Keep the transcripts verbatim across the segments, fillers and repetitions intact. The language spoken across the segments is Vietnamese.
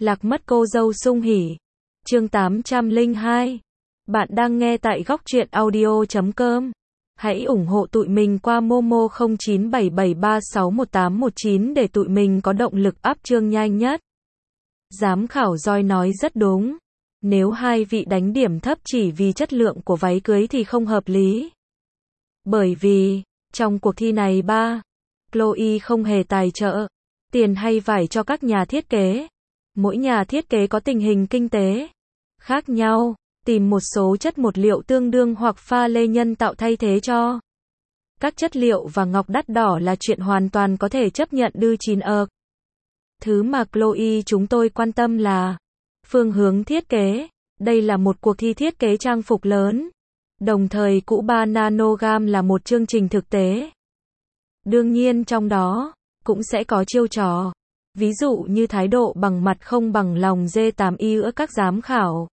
Lạc mất cô dâu sung hỉ. Chương tám trăm lẻ hai. Bạn đang nghe tại góc truyện audio chấm com. Hãy ủng hộ tụi mình qua Momo không chín bảy bảy ba sáu một tám một chín để tụi mình có động lực up chương nhanh nhất. Giám khảo Joy nói rất đúng. Nếu hai vị đánh điểm thấp chỉ vì chất lượng của váy cưới thì không hợp lý. Bởi vì, trong cuộc thi này ba, Chloe không hề tài trợ tiền hay vải cho các nhà thiết kế. Mỗi nhà thiết kế có tình hình kinh tế khác nhau, tìm một số chất một liệu tương đương hoặc pha lê nhân tạo thay thế cho. Các chất liệu và ngọc đắt đỏ là chuyện hoàn toàn có thể chấp nhận đưa chín ợc. Thứ mà Chloe chúng tôi quan tâm là phương hướng thiết kế. Đây là một cuộc thi thiết kế trang phục lớn. Đồng thời cũ ba nanogam là một chương trình thực tế. Đương nhiên trong đó cũng sẽ có chiêu trò. Ví dụ như thái độ bằng mặt không bằng lòng G tám i giữa các giám khảo.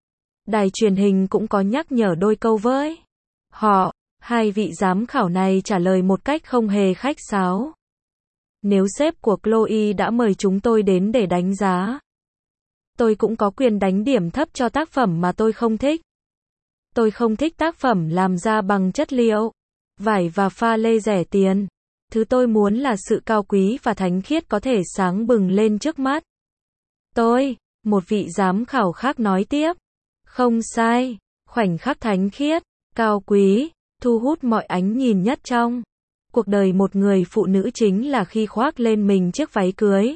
Đài truyền hình cũng có nhắc nhở đôi câu với họ. Hai vị giám khảo này trả lời một cách không hề khách sáo. Nếu sếp của Chloe đã mời chúng tôi đến để đánh giá, tôi cũng có quyền đánh điểm thấp cho tác phẩm mà tôi không thích. Tôi không thích tác phẩm làm ra bằng chất liệu, vải và pha lê rẻ tiền. Thứ tôi muốn là sự cao quý và thánh khiết có thể sáng bừng lên trước mắt tôi. Một vị giám khảo khác nói tiếp. Không sai, khoảnh khắc thánh khiết, cao quý, thu hút mọi ánh nhìn nhất trong cuộc đời một người phụ nữ chính là khi khoác lên mình chiếc váy cưới.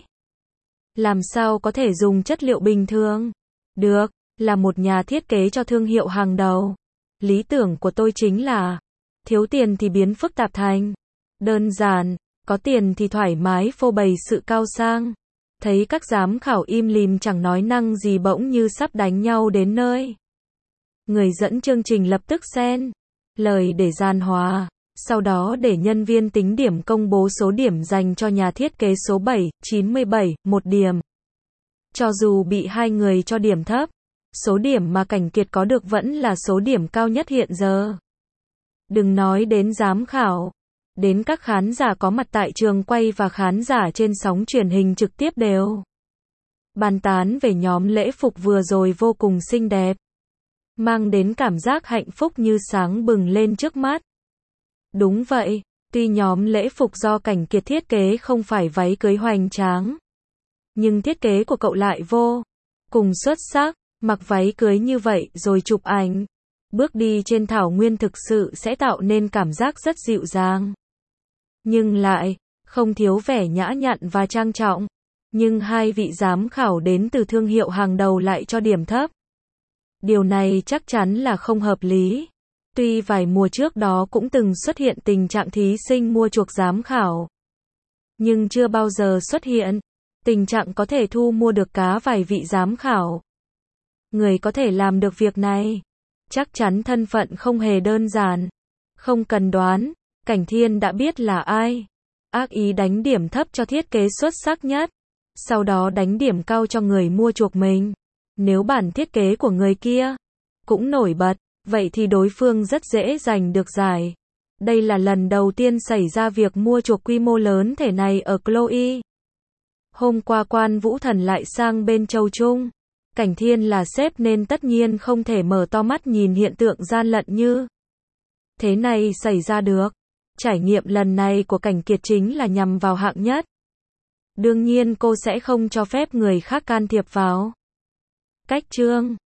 Làm sao có thể dùng chất liệu bình thường được, là một nhà thiết kế cho thương hiệu hàng đầu. Lý tưởng của tôi chính là thiếu tiền thì biến phức tạp thành đơn giản, có tiền thì thoải mái phô bày sự cao sang. Thấy các giám khảo im lìm chẳng nói năng gì bỗng như sắp đánh nhau đến nơi. Người dẫn chương trình lập tức xen lời để giàn hòa, sau đó để nhân viên tính điểm công bố số điểm dành cho nhà thiết kế số bảy, chín mươi bảy, một điểm. Cho dù bị hai người cho điểm thấp, số điểm mà Cảnh Kiệt có được vẫn là số điểm cao nhất hiện giờ. Đừng nói đến giám khảo, đến các khán giả có mặt tại trường quay và khán giả trên sóng truyền hình trực tiếp đều bàn tán về nhóm lễ phục vừa rồi vô cùng xinh đẹp, mang đến cảm giác hạnh phúc như sáng bừng lên trước mắt. Đúng vậy, tuy nhóm lễ phục do Cảnh Kiệt thiết kế không phải váy cưới hoành tráng, nhưng thiết kế của cậu lại vô cùng xuất sắc. Mặc váy cưới như vậy rồi chụp ảnh, bước đi trên thảo nguyên thực sự sẽ tạo nên cảm giác rất dịu dàng, nhưng lại không thiếu vẻ nhã nhặn và trang trọng. Nhưng hai vị giám khảo đến từ thương hiệu hàng đầu lại cho điểm thấp. Điều này chắc chắn là không hợp lý. Tuy vài mùa trước đó cũng từng xuất hiện tình trạng thí sinh mua chuộc giám khảo, nhưng chưa bao giờ xuất hiện tình trạng có thể thu mua được cá vài vị giám khảo. Người có thể làm được việc này chắc chắn thân phận không hề đơn giản. Không cần đoán, Cảnh Thiên đã biết là ai. Ác ý đánh điểm thấp cho thiết kế xuất sắc nhất, sau đó đánh điểm cao cho người mua chuộc mình. Nếu bản thiết kế của người kia cũng nổi bật, vậy thì đối phương rất dễ giành được giải. Đây là lần đầu tiên xảy ra việc mua chuộc quy mô lớn thể này ở Chloe. Hôm qua Quan Vũ Thần lại sang bên Châu Trung. Cảnh Thiên là sếp nên tất nhiên không thể mở to mắt nhìn hiện tượng gian lận như thế này xảy ra được. Trải nghiệm lần này của Cảnh Kiệt chính là nhằm vào hạng nhất. Đương nhiên cô sẽ không cho phép người khác can thiệp vào cách chương